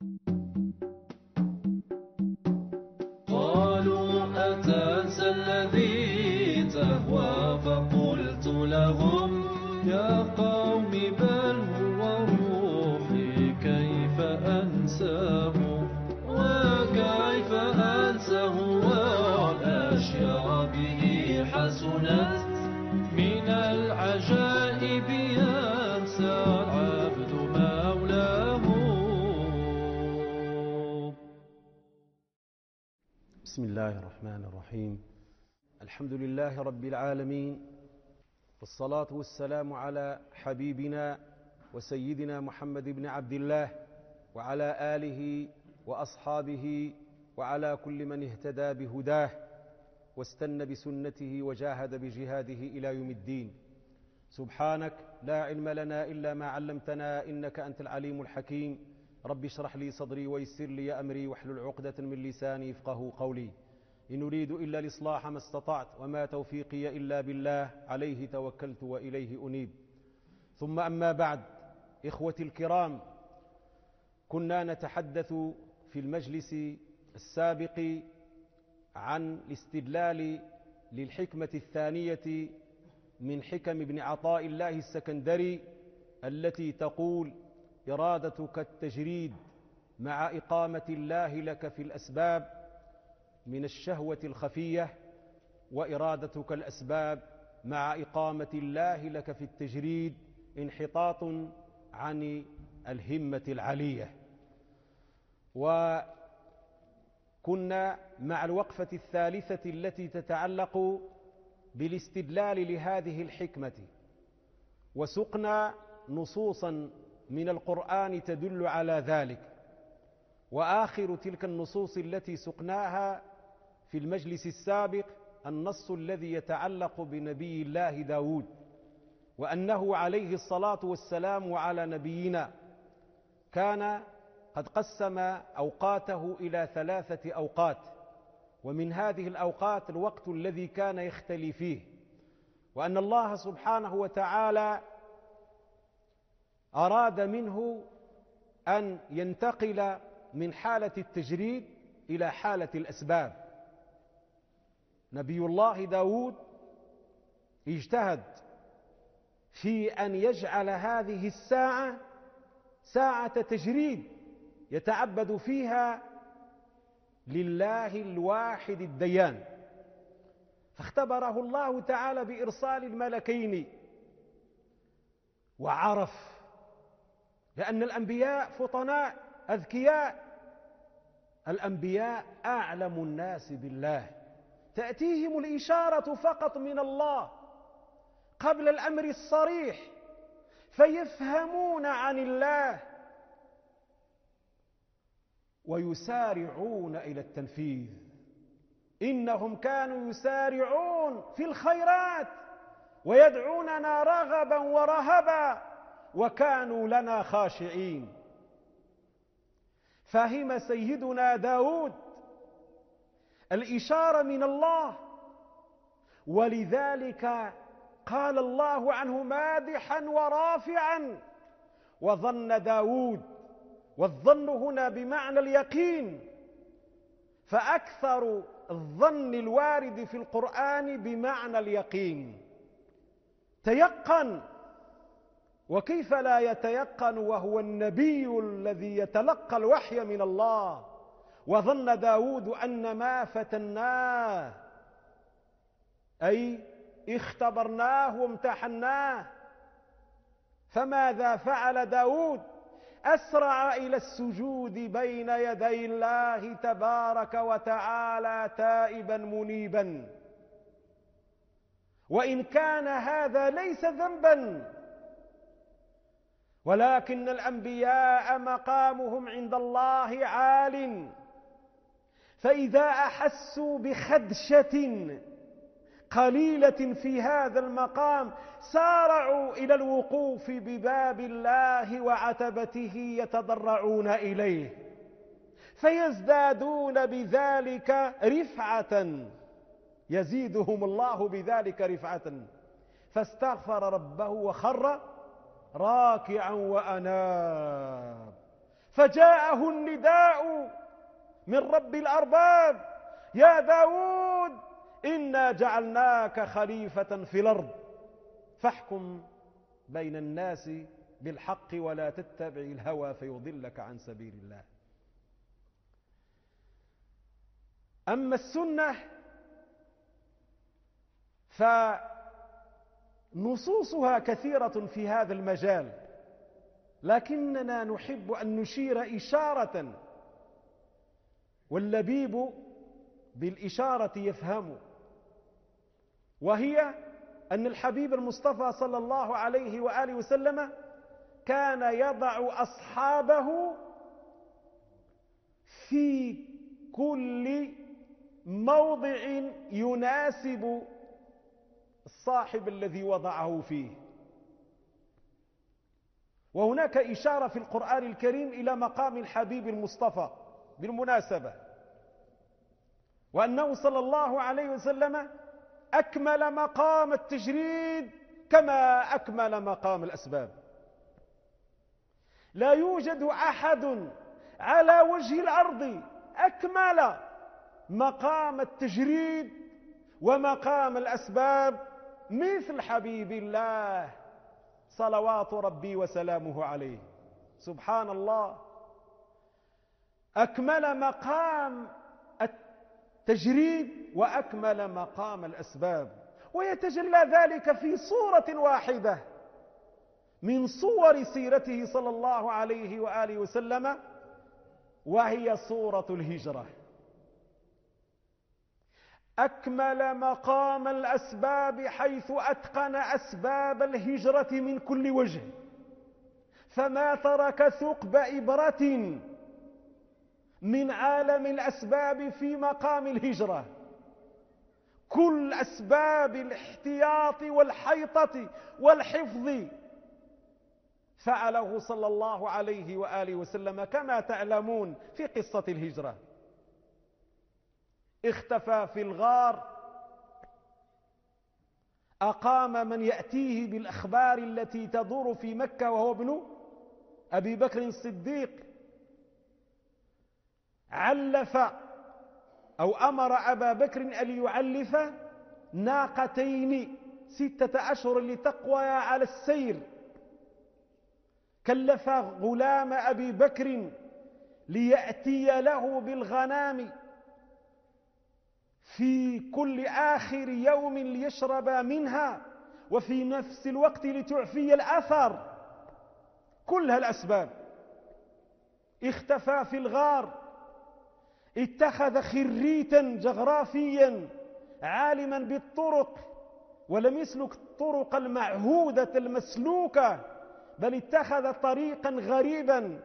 قالوا أتنسى الذي تهوى فقلت لهم يا قوم بل هو روحي كيف أنساه وكيف أنساه والأشياء به حسنت من العجائب ينسى العبد مولاه. بسم الله الرحمن الرحيم. الحمد لله رب العالمين، والصلاة والسلام على حبيبنا وسيدنا محمد بن عبد الله وعلى آله وأصحابه وعلى كل من اهتدى بهداه واستنى بسنته وجاهد بجهاده إلى يوم الدين. سبحانك لا علم لنا إلا ما علمتنا إنك أنت العليم الحكيم. رب اشرح لي صدري ويسر لي أمري واحلل عقدة من لساني يفقهوا قولي. إن أريد إلا الإصلاح ما استطعت وما توفيقي إلا بالله عليه توكلت وإليه أنيب. ثم أما بعد، إخوتي الكرام، كنا نتحدث في المجلس السابق عن الاستدلال للحكمة الثانية من حكم ابن عطاء الله السكندري التي تقول: إرادتك التجريد مع إقامة الله لك في الأسباب من الشهوة الخفية، وإرادتك الأسباب مع إقامة الله لك في التجريد انحطاط عن الهمة العلية. وكنا مع الوقفة الثالثة التي تتعلق بالاستدلال لهذه الحكمة، وسقنا نصوصا من القرآن تدل على ذلك. وآخر تلك النصوص التي سقناها في المجلس السابق النص الذي يتعلق بنبي الله داود، وأنه عليه الصلاة والسلام وعلى نبينا كان قد قسم أوقاته إلى 3 أوقات، ومن هذه الأوقات الوقت الذي كان يختلي فيه، وأن الله سبحانه وتعالى أراد منه أن ينتقل من حالة التجريد إلى حالة الأسباب. نبي الله داود اجتهد في أن يجعل هذه الساعة ساعة تجريد يتعبد فيها لله الواحد الديان، فاختبره الله تعالى بإرسال الملكين، وعرف لأن الأنبياء فطناء أذكياء، الأنبياء أعلم الناس بالله، تأتيهم الإشارة فقط من الله قبل الأمر الصريح فيفهمون عن الله ويسارعون إلى التنفيذ. إنهم كانوا يسارعون في الخيرات ويدعوننا رغبا ورهبا وكانوا لنا خاشعين. فهم سيدنا داود الإشارة من الله، ولذلك قال الله عنه مادحا ورافعا: وظن داود، والظن هنا بمعنى اليقين، فأكثر الظن الوارد في القرآن بمعنى اليقين. تيقن، وكيف لا يتيقن وهو النبي الذي يتلقى الوحي من الله؟ وظن داود أن ما فتناه أي اختبرناه وامتحناه. فماذا فعل داود؟ أسرع إلى السجود بين يدي الله تبارك وتعالى تائبا منيبا. وإن كان هذا ليس ذنبا، ولكن الأنبياء مقامهم عند الله عال، فإذا أحسوا بخدشة قليلة في هذا المقام سارعوا إلى الوقوف بباب الله وعتبته يتضرعون إليه، فيزدادون بذلك رفعة، يزيدهم الله بذلك رفعة. فاستغفر ربه وخر راكعا وأناب، فجاءه النداء من رب الأرباب: يا داود إنا جعلناك خليفة في الأرض فاحكم بين الناس بالحق ولا تتبع الهوى فيضلك عن سبيل الله. أما السنة فنصوصها كثيرة في هذا المجال، لكننا نحب أن نشير إشارة، واللبيب بالإشارة يفهم، وهي أن الحبيب المصطفى صلى الله عليه وآله وسلم كان يضع أصحابه في كل موضع يناسب الصاحب الذي وضعه فيه. وهناك إشارة في القرآن الكريم إلى مقام الحبيب المصطفى بالمناسبة، وأنه صلى الله عليه وسلم أكمل مقام التجريد كما أكمل مقام الأسباب. لا يوجد أحد على وجه الأرض أكمل مقام التجريد ومقام الأسباب مثل حبيب الله صلوات ربي وسلامه عليه. سبحان الله، أكمل مقام التجريد وأكمل مقام الأسباب، ويتجلى ذلك في صورة واحدة من صور سيرته صلى الله عليه وآله وسلم، وهي صورة الهجرة. أكمل مقام الأسباب حيث أتقن أسباب الهجرة من كل وجه، فما ترك ثقب إبرة من عالم الأسباب في مقام الهجرة. كل أسباب الاحتياط والحيطة والحفظ فعله صلى الله عليه وآله وسلم، كما تعلمون في قصة الهجرة. اختفى في الغار، أقام من يأتيه بالأخبار التي تدور في مكة وهو ابن أبي بكر الصديق، علف أو أمر أبا بكر أن يعلف ناقتين 6 أشهر لتقويا على السير. كلف غلام أبي بكر ليأتي له بالغنام في كل آخر يوم ليشرب منها، وفي نفس الوقت لتعفي الأثر. كل هالأسباب. اختفى في الغار، اتخذ خريتا جغرافيا عالما بالطرق، ولم يسلك الطرق المعهودة المسلوكة، بل اتخذ طريقا غريبا.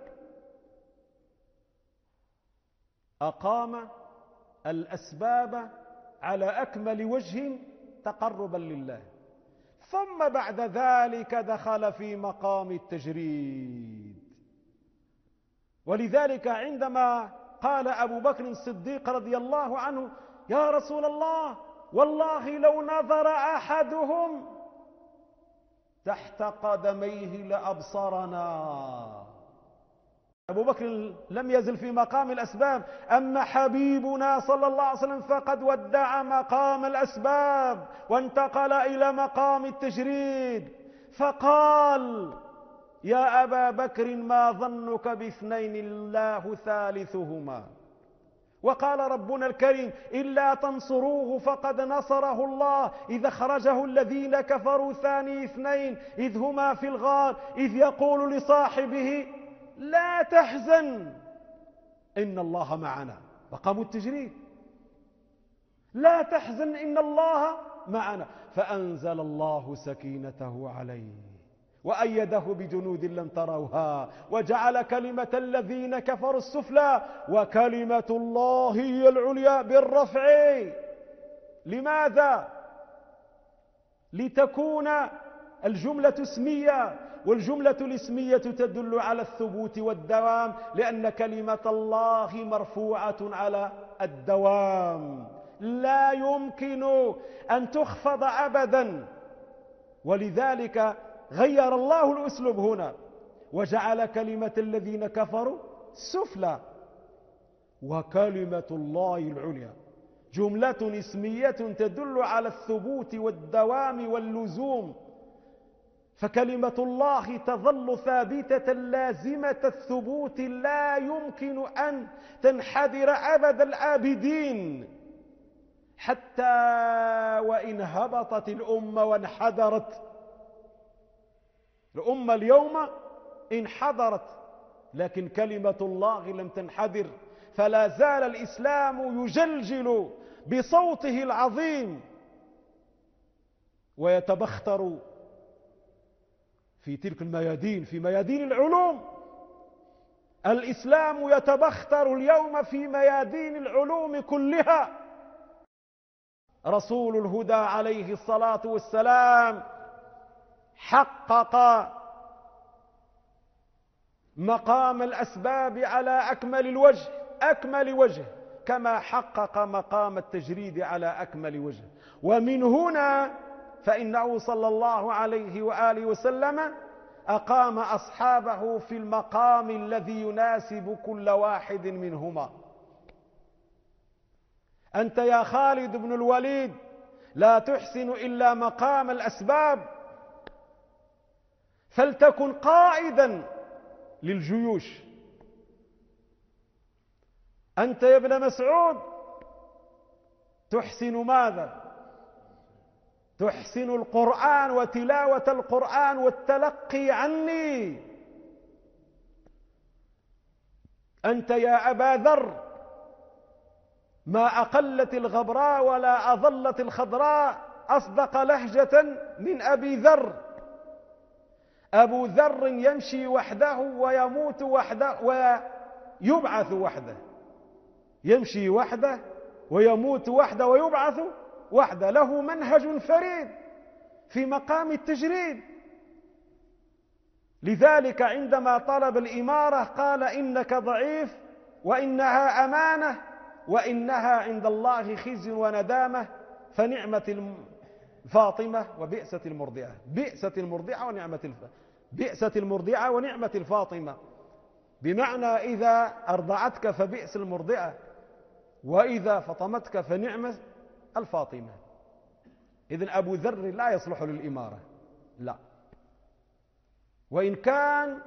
أقام الأسباب على أكمل وجه تقربا لله، ثم بعد ذلك دخل في مقام التجريد. ولذلك عندما قال أبو بكر الصديق رضي الله عنه: يا رسول الله، والله لو نظر أحدهم تحت قدميه لأبصرنا. أبو بكر لم يزل في مقام الأسباب، أما حبيبنا صلى الله عليه وسلم فقد ودع مقام الأسباب وانتقل إلى مقام التجريد، فقال: يا أبا بكر ما ظنك باثنين الله ثالثهما. وقال ربنا الكريم: إلا تنصروه فقد نصره الله إذ أخرجه الذين كفروا ثاني اثنين إذ هما في الغار إذ يقول لصاحبه لا تحزن إن الله معنا. مقام التجريد، لا تحزن إن الله معنا، فأنزل الله سكينته عليه وأيده بجنود لم تروها وجعل كلمة الذين كفروا السفلى وكلمة الله هي العليا بالرفع. لماذا؟ لتكون الجملة اسمية، والجملة الاسمية تدل على الثبوت والدوام، لأن كلمة الله مرفوعة على الدوام، لا يمكن أن تخفض أبدا. ولذلك غير الله الأسلوب هنا وجعل كلمة الذين كفروا السفلى. وكلمة الله العليا جملة اسمية تدل على الثبوت والدوام واللزوم، فكلمة الله تظل ثابتة لازمة الثبوت لا يمكن أن تنحدر أبد الآبدين، حتى وإن هبطت الأمة وانحدرت. الأمة اليوم انحدرت، لكن كلمة الله لم تنحدر، فلا زال الإسلام يجلجل بصوته العظيم ويتبختر في تلك الميادين، في ميادين العلوم. الإسلام يتبختر اليوم في ميادين العلوم كلها. رسول الهدى عليه الصلاة والسلام حقق مقام الأسباب على أكمل وجه، كما حقق مقام التجريد على أكمل وجه. ومن هنا فإنه صلى الله عليه وآله وسلم أقام أصحابه في المقام الذي يناسب كل واحد منهما. أنت يا خالد بن الوليد لا تحسن إلا مقام الأسباب، فلتكن قائدا للجيوش. أنت يا ابن مسعود تحسن ماذا؟ تحسن القرآن وتلاوة القرآن والتلقي عني. أنت يا أبا ذر ما أقلت الغبراء ولا أظلت الخضراء أصدق لهجة من أبي ذر. أبو ذر يمشي وحده ويموت وحده ويبعث وحده، يمشي وحده ويموت وحده ويبعث وحده، له منهج فريد في مقام التجريد. لذلك عندما طلب الإمارة قال إنك ضعيف وإنها أمانة وإنها عند الله خزي وندامة، فنعمة الفاطمة وبئست المرضعة. بئست المرضعة ونعمة الفاطمة، بمعنى إذا أرضعتك فبئس المرضعة، وإذا فطمتك فنعمة الفاطمة. إذن أبو ذر لا يصلح للإمارة، لا. وإن كان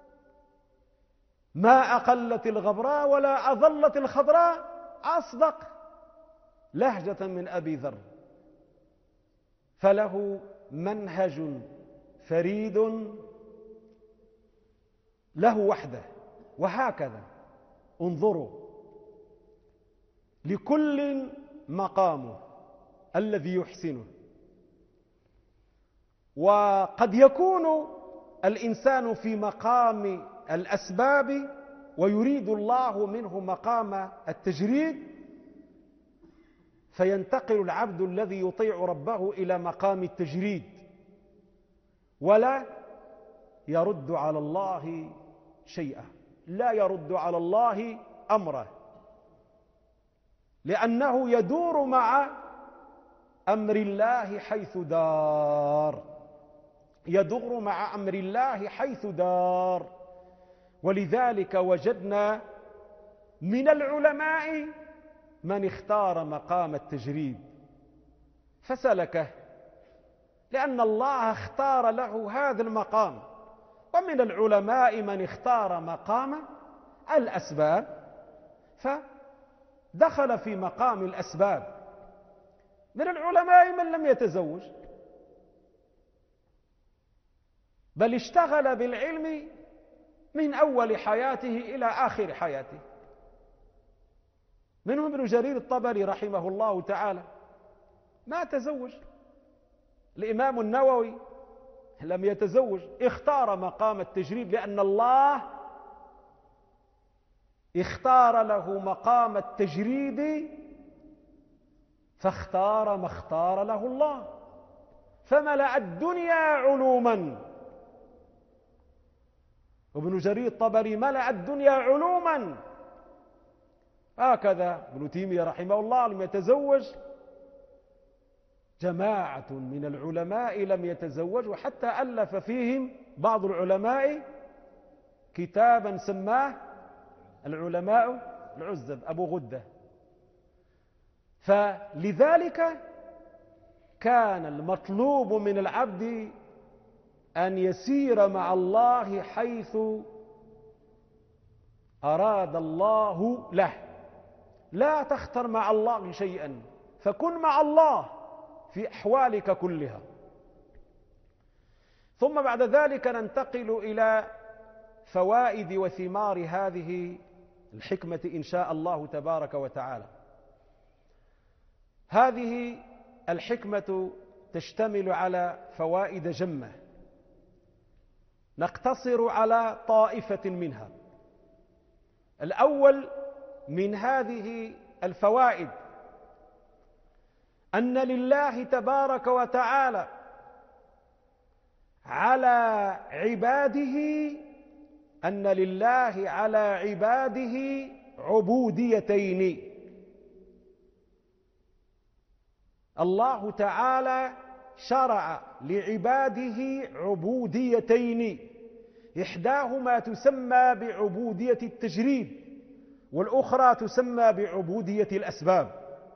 ما أقلت الغبراء ولا أظلت الخضراء أصدق لهجة من أبي ذر، فله منهج فريد له وحده. وهكذا انظروا، لكل مقامه الذي يحسنه. وقد يكون الإنسان في مقام الأسباب ويريد الله منه مقام التجريد، فينتقل العبد الذي يطيع ربه إلى مقام التجريد ولا يرد على الله شيئا، لا يرد على الله أمره، لأنه يدور مع أمر الله حيث دار، يدور مع أمر الله حيث دار. ولذلك وجدنا من العلماء من اختار مقام التجريد فسلكه، لأن الله اختار له هذا المقام. ومن العلماء من اختار مقام الأسباب فدخل في مقام الأسباب. من العلماء من لم يتزوج بل اشتغل بالعلم من أول حياته إلى آخر حياته. منهم ابن جرير الطبري رحمه الله تعالى ما تزوج. الإمام النووي لم يتزوج، اختار مقام التجريد لأن الله اختار له مقام التجريد، فاختار ما اختار له الله، فملأ الدنيا علوما. وابن جرير الطبري ملأ الدنيا علوما. هكذا ابن تيمية رحمه الله لم يتزوج، جماعة من العلماء لم يتزوجوا، حتى ألف فيهم بعض العلماء كتابا سماه العلماء العزب أبو غدة. فلذلك كان المطلوب من العبد أن يسير مع الله حيث أراد الله له، لا تختر مع الله شيئا، فكن مع الله في أحوالك كلها. ثم بعد ذلك ننتقل إلى فوائد وثمار هذه الحكمة إن شاء الله تبارك وتعالى. هذه الحكمة تشتمل على فوائد جمة، نقتصر على طائفة منها. الأول من هذه الفوائد أن لله تبارك وتعالى على عباده عبوديتين. الله تعالى شرع لعباده عبوديتين، إحداهما تسمى بعبودية التجريد، والأخرى تسمى بعبودية الأسباب.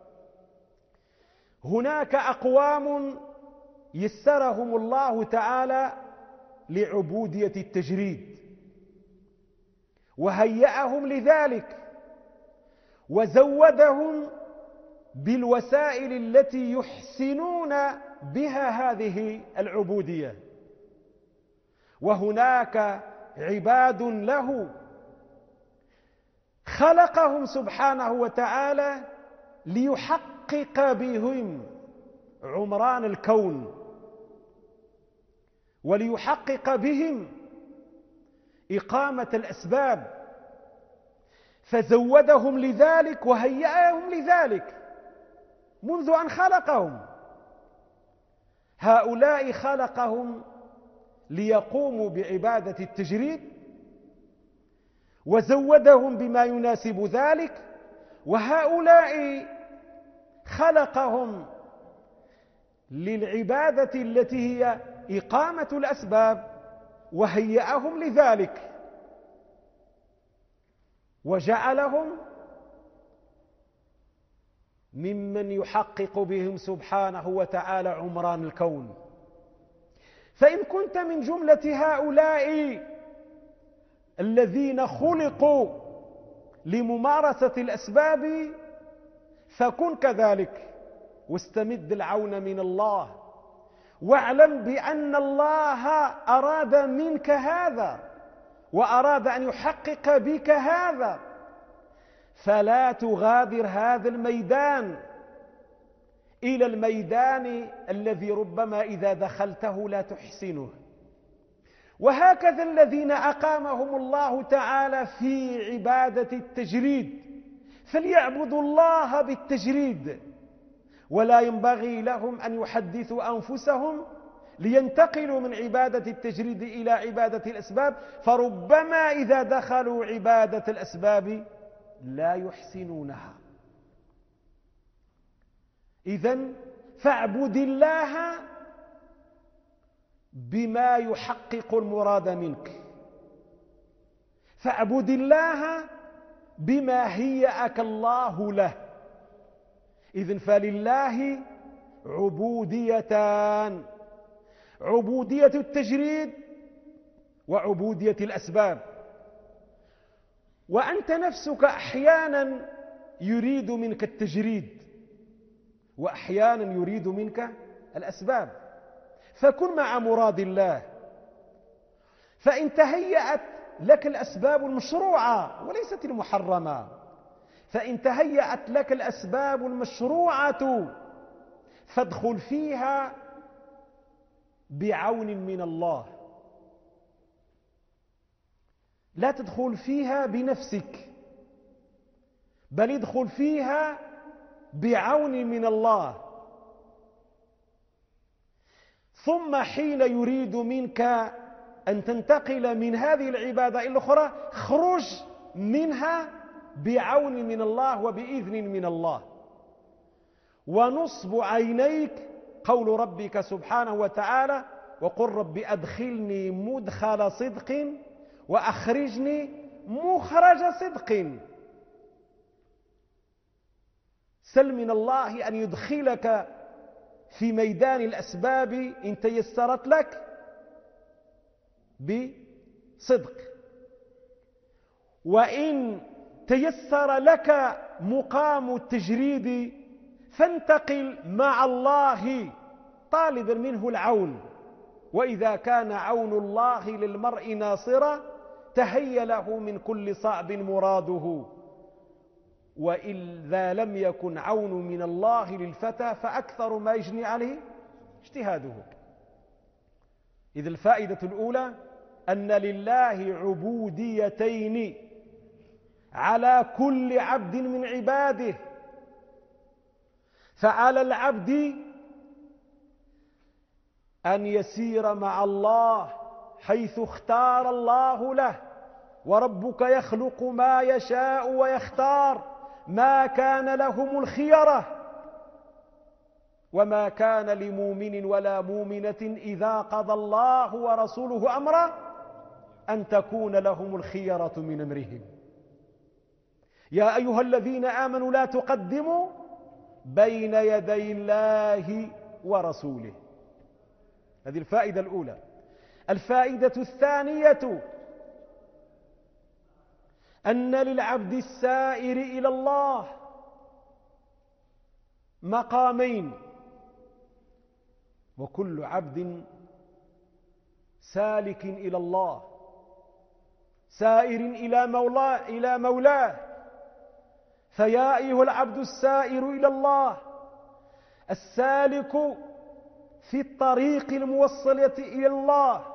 هناك أقوام يسرهم الله تعالى لعبودية التجريد وهيأهم لذلك، وزودهم بالوسائل التي يحسنون بها هذه العبودية. وهناك عباد له خلقهم سبحانه وتعالى ليحقق بهم عمران الكون، وليحقق بهم إقامة الأسباب، فزودهم لذلك وهيأهم لذلك منذ أن خلقهم. هؤلاء خلقهم ليقوموا بعبادة التجريد، وزودهم بما يناسب ذلك، وهؤلاء خلقهم للعبادة التي هي إقامة الأسباب وهيأهم لذلك، وجعلهم ممن يحقق بهم سبحانه وتعالى عمران الكون. فإن كنت من جملة هؤلاء الذين خلقوا لممارسة الأسباب فكن كذلك، واستمد العون من الله، واعلم بأن الله أراد منك هذا وأراد أن يحقق بك هذا، فلا تغادر هذا الميدان إلى الميدان الذي ربما إذا دخلته لا تحسنه. وهكذا الذين أقامهم الله تعالى في عبادة التجريد فليعبدوا الله بالتجريد، ولا ينبغي لهم أن يحدثوا أنفسهم لينتقلوا من عبادة التجريد إلى عبادة الأسباب، فربما إذا دخلوا عبادة الأسباب لا يحسنونها. إذن فاعبد الله بما يحقق المراد منك، فاعبد الله بما هيأك الله له. إذن فلله عبوديتان، عبودية التجريد وعبودية الأسباب. وأنت نفسك أحيانا يريد منك التجريد وأحيانا يريد منك الأسباب، فكن مع مراد الله. فإن تهيأت لك الأسباب المشروعة وليست المحرمة، فإن تهيأت لك الأسباب المشروعة فادخل فيها بعون من الله، لا تدخل فيها بنفسك، بل ادخل فيها بعون من الله. ثم حين يريد منك أن تنتقل من هذه العبادة إلى الأخرى خرج منها بعون من الله وبإذن من الله. ونصب عينيك قول ربك سبحانه وتعالى: وقل رب أدخلني مدخل صدق وأخرجني مخرج صدق. سل من الله أن يدخلك في ميدان الأسباب إن تيسرت لك بصدق، وإن تيسر لك مقام التجريد فانتقل مع الله طالبا منه العون. وإذا كان عون الله للمرء ناصرا تهيأ له من كل صعب مراده، وإذا لم يكن عون من الله للفتى فأكثر ما يجني عليه اجتهاده. إذ الفائدة الأولى أن لله عبوديتين على كل عبد من عباده، فعلى العبد أن يسير مع الله حيث اختار الله له، وربك يخلق ما يشاء ويختار، ما كان لهم الخيرة، وما كان لمؤمن ولا مؤمنة إذا قضى الله ورسوله أمرا أن تكون لهم الخيرة من أمرهم. يا أيها الذين آمنوا لا تقدموا بين يدي الله ورسوله. هذه الفائدة الأولى. الفائدة الثانية أن للعبد السائر إلى الله مقامين، وكل عبد سالك إلى الله سائر إلى مولاه. فيا أيها العبد السائر إلى الله السالك في الطريق الموصلة إلى الله،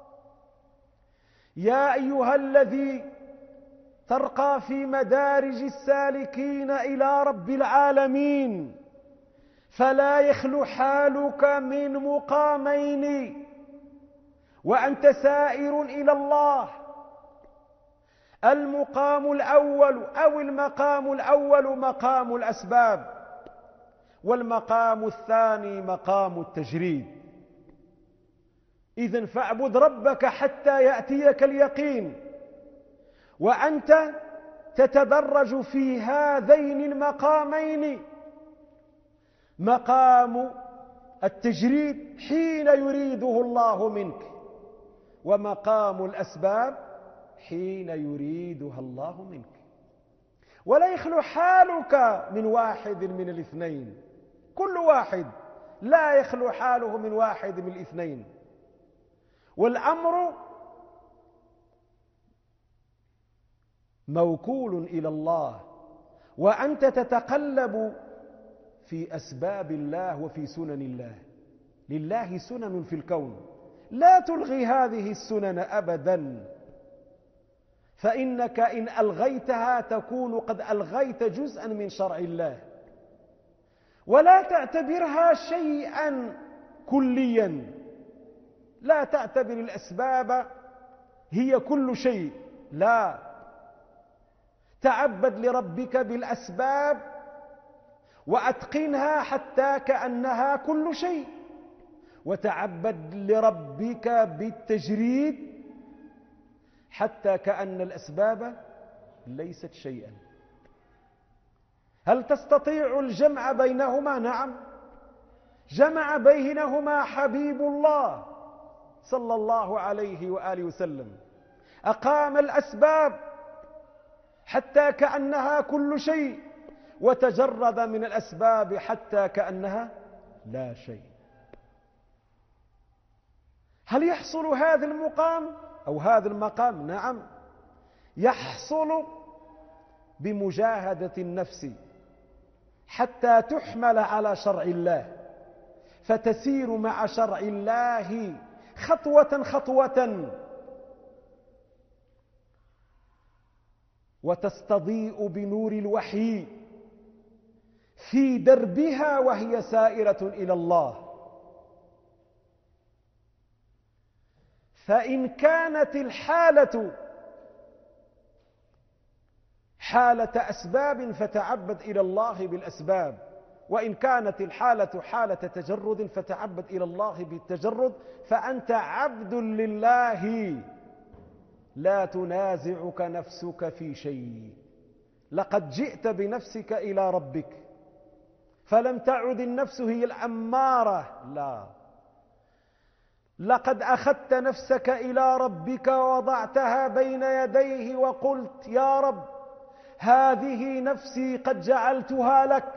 يا أيها الذي ترقى في مدارج السالكين إلى رب العالمين، فلا يخلو حالك من مقامين وأنت سائر إلى الله. المقام الأول أو المقام الأول مقام الأسباب، والمقام الثاني مقام التجريد. إذن فاعبد ربك حتى يأتيك اليقين، وأنت تتدرج في هذين المقامين، مقام التجريد حين يريده الله منك، ومقام الأسباب حين يريدها الله منك. ولا يخلو حالك من واحد من الاثنين، كل واحد لا يخلو حاله من واحد من الاثنين. والأمر موكول إلى الله، وأنت تتقلب في أسباب الله وفي سنن الله. لله سنن في الكون لا تلغي هذه السنن أبدا، فإنك إن ألغيتها تكون قد ألغيت جزءا من شرع الله. ولا تعتبرها شيئا كليا، لا تعتبر الأسباب هي كل شيء، لا، تعبد لربك بالأسباب وأتقنها حتى كأنها كل شيء، وتعبد لربك بالتجريد حتى كأن الأسباب ليست شيئا. هل تستطيع الجمع بينهما؟ نعم، جمع بينهما حبيب الله صلى الله عليه وآله وسلم، أقام الأسباب حتى كأنها كل شيء، وتجرد من الأسباب حتى كأنها لا شيء. هل يحصل هذا المقام أو هذا المقام؟ نعم، يحصل بمجاهدة النفس حتى تحمل على شرع الله، فتسير مع شرع الله خطوة خطوة، وتستضيء بنور الوحي في دربها وهي سائرة إلى الله. فإن كانت الحالة حالة أسباب فتعبد إلى الله بالأسباب، وإن كانت الحالة حالة تجرد فتعبد إلى الله بالتجرد، فأنت عبد لله لا تنازعك نفسك في شيء. لقد جئت بنفسك إلى ربك، فلم تعد النفس هي الأمارة، لا، لقد أخذت نفسك إلى ربك ووضعتها بين يديه وقلت يا رب هذه نفسي قد جعلتها لك،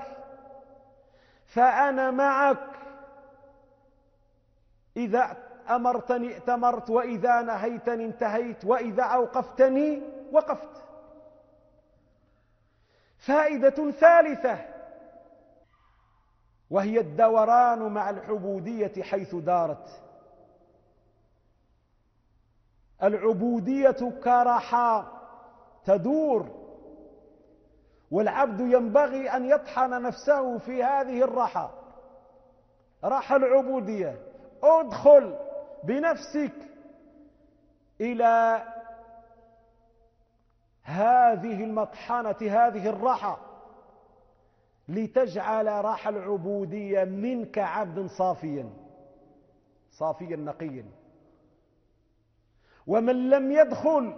فأنا معك، إذا أمرتني ائتمرت، وإذا نهيتني انتهيت، وإذا أوقفتني وقفت. فائدة ثالثة وهي الدوران مع العبودية حيث دارت. العبودية كرحى تدور، والعبد ينبغي أن يطحن نفسه في هذه الرحى، رحى العبودية. ادخل بنفسك إلى هذه المطحنة، هذه الرحى، لتجعل رحى العبودية منك عبدا صافيا صافيا نقيا. ومن لم يدخل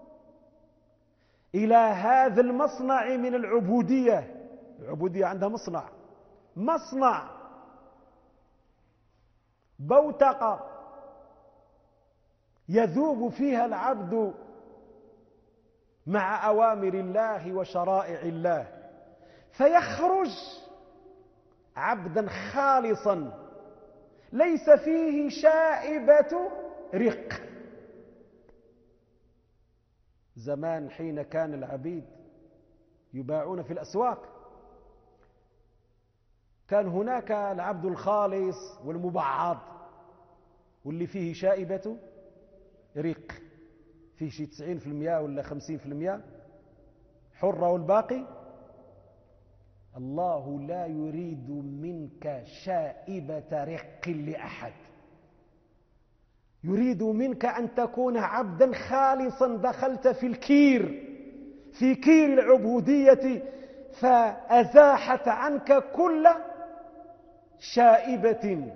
إلى هذا المصنع من العبودية، العبودية عندها مصنع بوتقة يذوب فيها العبد مع أوامر الله وشرائع الله، فيخرج عبدا خالصا ليس فيه شائبة رق. زمان حين كان العبيد يباعون في الأسواق، كان هناك العبد الخالص والمبعض، واللي فيه شائبة رق، فيه شي 90% ولا 50% حرة، والباقي الله لا يريد منك شائبة رق لأحد، يريد منك أن تكون عبدا خالصا دخلت في كير العبودية، فأزاحت عنك كل شائبة.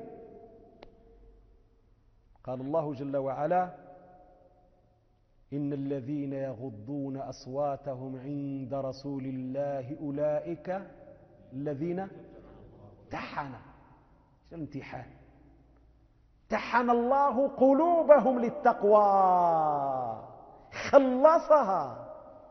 قال الله جل وعلا إن الذين يغضون أصواتهم عند رسول الله أولئك الذين امتحان امتحن الله قلوبهم للتقوى، خلصها.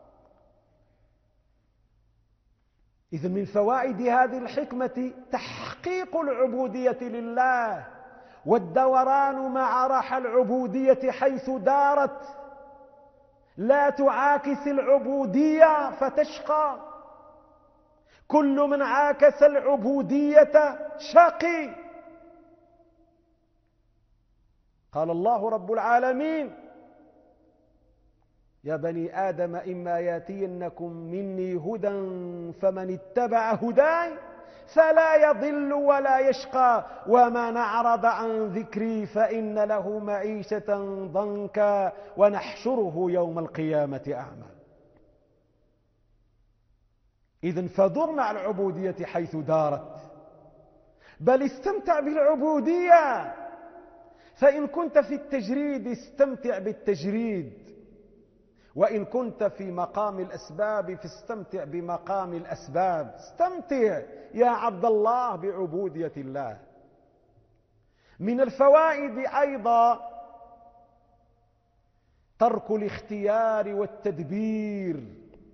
إذن من فوائد هذه الحكمة تحقيق العبودية لله، والدوران مع رحى العبودية حيث دارت. لا تعاكس العبودية فتشقى، كل من عاكس العبودية شقي. قال الله رب العالمين يا بني آدم إما ياتينكم مني هدى فمن اتبع هداي فلا يضل ولا يشقى ومن أعرض عن ذكري فإن له معيشة ضنكا ونحشره يوم القيامة أعمى. إذن فدر مع العبودية حيث دارت، بل استمتع بالعبودية. فإن كنت في التجريد استمتع بالتجريد، وإن كنت في مقام الأسباب فاستمتع بمقام الأسباب. استمتع يا عبد الله بعبودية الله. من الفوائد أيضا ترك الاختيار والتدبير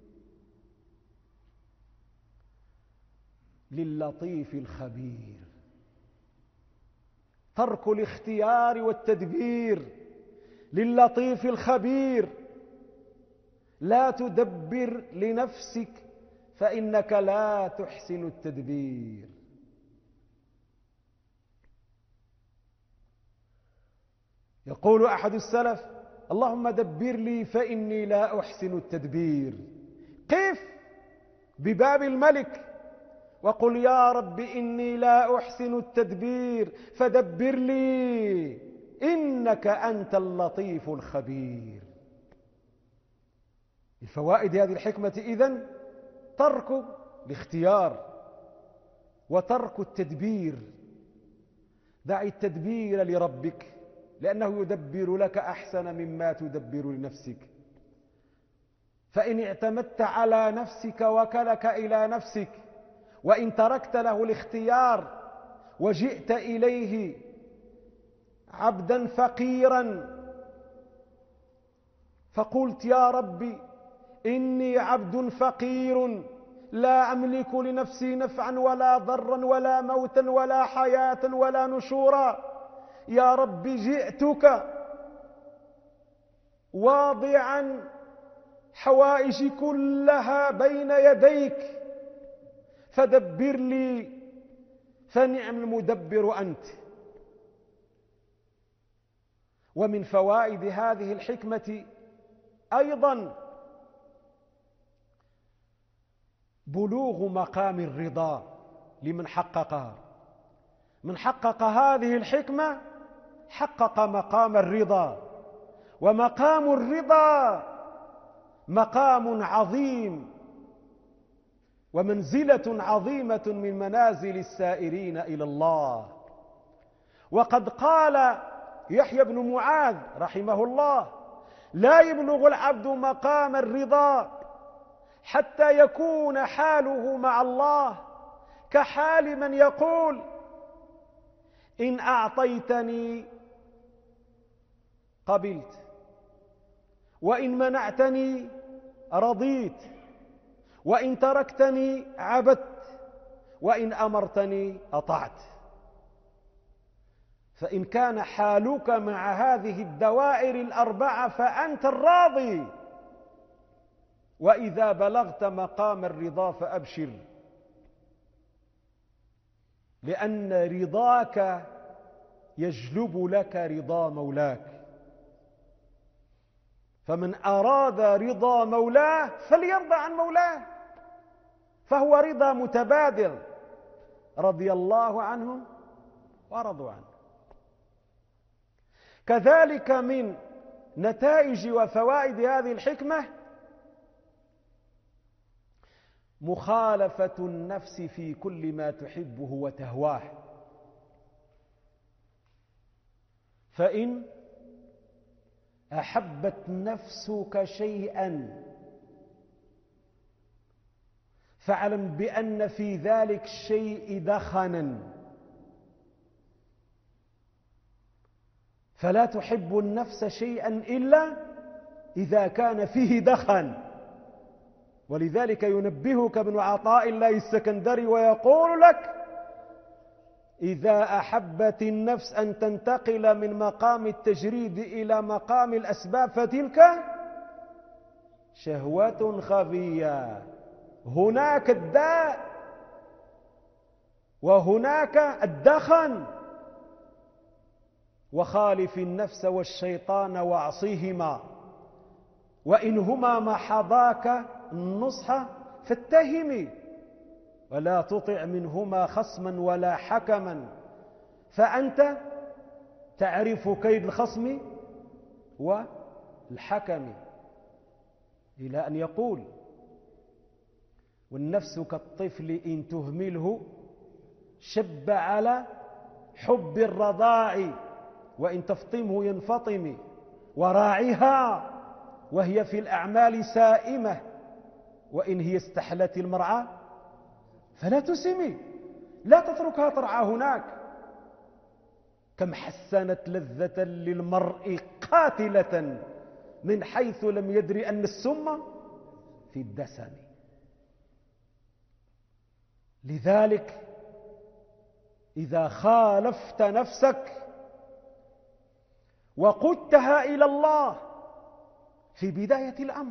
للطيف الخبير. ترك الاختيار والتدبير للطيف الخبير. لا تدبر لنفسك فإنك لا تحسن التدبير. يقول أحد السلف اللهم دبر لي فإني لا أحسن التدبير. قف بباب الملك وقل يا رب إني لا أحسن التدبير فدبر لي إنك أنت اللطيف الخبير. الفوائد هذه الحكمة إذن ترك الاختيار وترك التدبير. دع التدبير لربك لأنه يدبر لك أحسن مما تدبر لنفسك. فإن اعتمدت على نفسك وكلك إلى نفسك، وإن تركت له الاختيار وجئت إليه عبدا فقيرا فقلت يا ربي إني عبد فقير لا أملك لنفسي نفعا ولا ضرا ولا موتا ولا حياة ولا نشورا، يا رب جئتك واضعا حوائجي كلها بين يديك فدبر لي، فنعم المدبر أنت. ومن فوائد هذه الحكمة أيضا بلوغ مقام الرضا لمن حققها. من حقق هذه الحكمة حقق مقام الرضا، ومقام الرضا مقام عظيم ومنزلة عظيمة من منازل السائرين إلى الله. وقد قال يحيى بن معاذ رحمه الله: لا يبلغ العبد مقام الرضا حتى يكون حاله مع الله كحال من يقول: إن أعطيتني قبلت، وإن منعتني رضيت، وإن تركتني عبدت، وإن أمرتني أطعت. فإن كان حالك مع هذه الدوائر الأربعة فأنت الراضي، وإذا بلغت مقام الرضا فأبشر، لأن رضاك يجلب لك رضا مولاك. فمن أراد رضا مولاه فليرضى عن مولاه، فهو رضا متبادل، رضي الله عنهم ورضوا عنه. كذلك من نتائج وفوائد هذه الحكمة مخالفة النفس في كل ما تحبه وتهواه. فإن أحبت نفسك شيئا فاعلم بأن في ذلك الشيء دخنا، فلا تحب النفس شيئا إلا إذا كان فيه دخن. ولذلك ينبهك ابن عطاء الله السكندري ويقول لك: إذا أحبت النفس أن تنتقل من مقام التجريد إلى مقام الأسباب فتلك شهوة خفية، هناك الداء وهناك الدخن. وخالف النفس والشيطان واعصيهما، وإنهما محضاك النصح فاتهمي، ولا تطع منهما خصما ولا حكما، فأنت تعرف كيد الخصم والحكم. إلى أن يقول: والنفس كالطفل إن تهمله شب على حب الرضاع، وإن تفطمه ينفطم، وراعها وهي في الأعمال سائمة، وإن هي استحلت المرعى فلا تسمي، لا تتركها ترعى هناك. كم حسنت لذة للمرء قاتلة من حيث لم يدري أن السم في الدسم. لذلك إذا خالفت نفسك وقدتها إلى الله في بداية الأمر،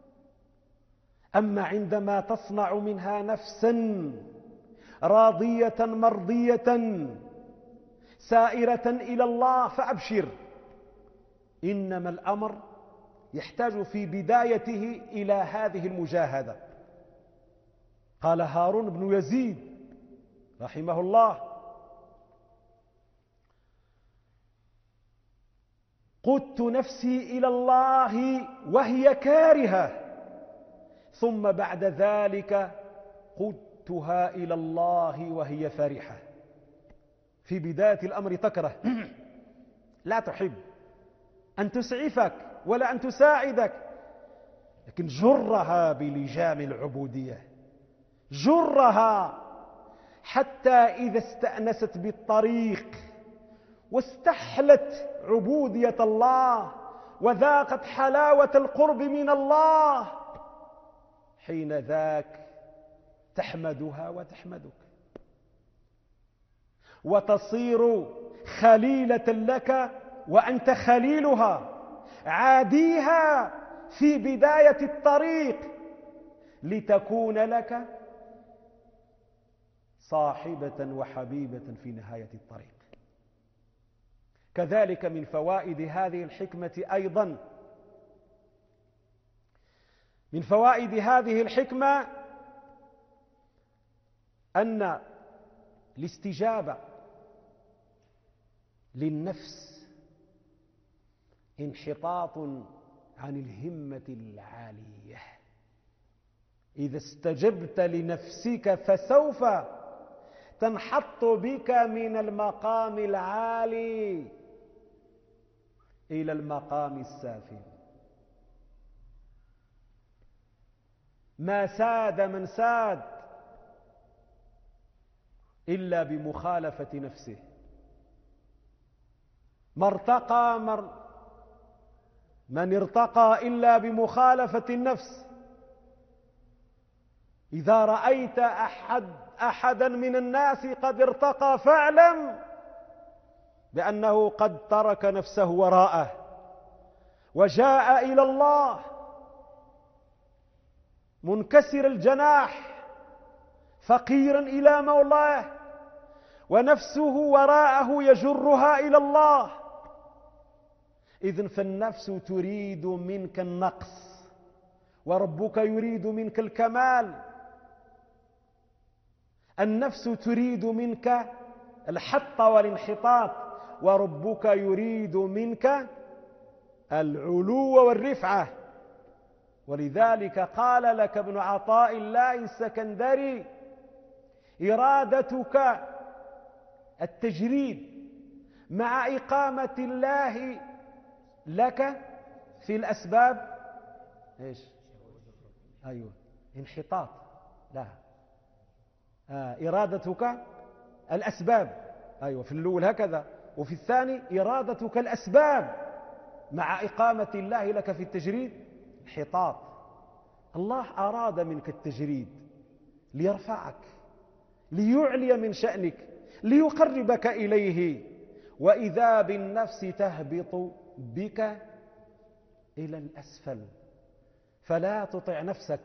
أما عندما تصنع منها نفسا راضية مرضية سائرة إلى الله فأبشر، إنما الأمر يحتاج في بدايته إلى هذه المجاهدة. قال هارون بن يزيد رحمه الله: قدت نفسي إلى الله وهي كارهة، ثم بعد ذلك قدتها إلى الله وهي فرحة. في بداية الأمر تكره، لا تحب أن تسعفك ولا أن تساعدك، لكن جرها بلجام العبودية، جرها حتى إذا استأنست بالطريق واستحلت عبودية الله وذاقت حلاوة القرب من الله، حين ذاك تحمدها وتحمدك، وتصير خليلة لك وأنت خليلها، عاديها في بداية الطريق لتكون لك صاحبة وحبيبة في نهاية الطريق. كذلك من فوائد هذه الحكمة أيضا، من فوائد هذه الحكمة أن الاستجابة للنفس انحطاط عن الهمة العالية. إذا استجبت لنفسك فسوف تنحط بك من المقام العالي إلى المقام السافل. ما ساد من ساد إلا بمخالفة نفسه، ما ارتقى من ارتقى إلا بمخالفة النفس. إذا رأيت أحدا من الناس قد ارتقى فاعلم بأنه قد ترك نفسه وراءه وجاء إلى الله منكسر الجناح فقيرا إلى مولاه، ونفسه وراءه يجرها إلى الله. إذن فالنفس تريد منك النقص وربك يريد منك الكمال. النفس تريد منك الحط والانحطاط وربك يريد منك العلو والرفعة. ولذلك قال لك ابن عطاء الله السكندري: إرادتك التجريد مع إقامة الله لك في الأسباب إيش؟ أيوة انحطاط. لا، إرادتك الأسباب، أيوة في الأول هكذا، وفي الثاني إرادتك الأسباب مع إقامة الله لك في التجريد انحطاط. الله أراد منك التجريد ليرفعك، ليعلي من شأنك، ليقربك إليه، وإذا بالنفس تهبط بك إلى الأسفل. فلا تطع نفسك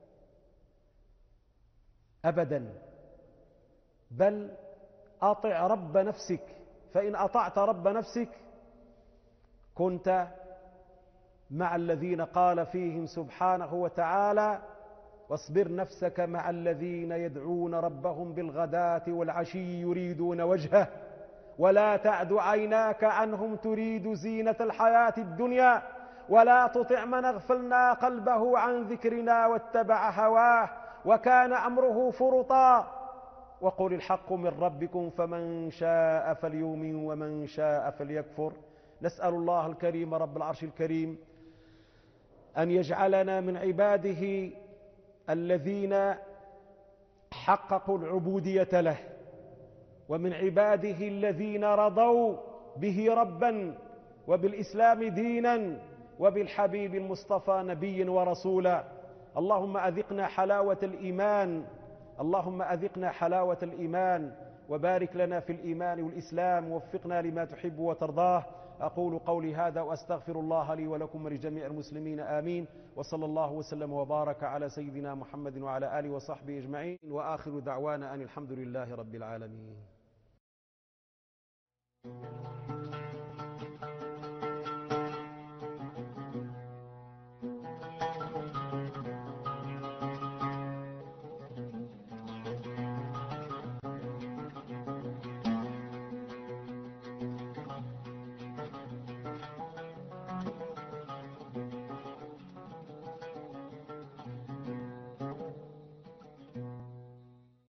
أبدا، بل أطع رب نفسك، فإن أطعت رب نفسك كنت مع الذين قال فيهم سبحانه وتعالى: واصبر نفسك مع الذين يدعون ربهم بالغداة والعشي يريدون وجهه ولا تعد عيناك عنهم تريد زينة الحياة الدنيا ولا تطع من اغفلنا قلبه عن ذكرنا واتبع هواه وكان أمره فرطا وقل الحق من ربكم فمن شاء فليؤمن ومن شاء فليكفر. نسأل الله الكريم رب العرش الكريم أن يجعلنا من عباده الذين حققوا العبودية له، ومن عباده الذين رضوا به ربا وبالإسلام دينا وبالحبيب المصطفى نبيا ورسولا. اللهم أذقنا حلاوة الإيمان، اللهم أذقنا حلاوة الإيمان وبارك لنا في الإيمان والإسلام، ووفقنا لما تحب وترضاه. أقول قولي هذا وأستغفر الله لي ولكم ولجميع المسلمين، آمين. وصلى الله وسلم وبارك على سيدنا محمد وعلى آله وصحبه أجمعين، وآخر دعوانا أن الحمد لله رب العالمين.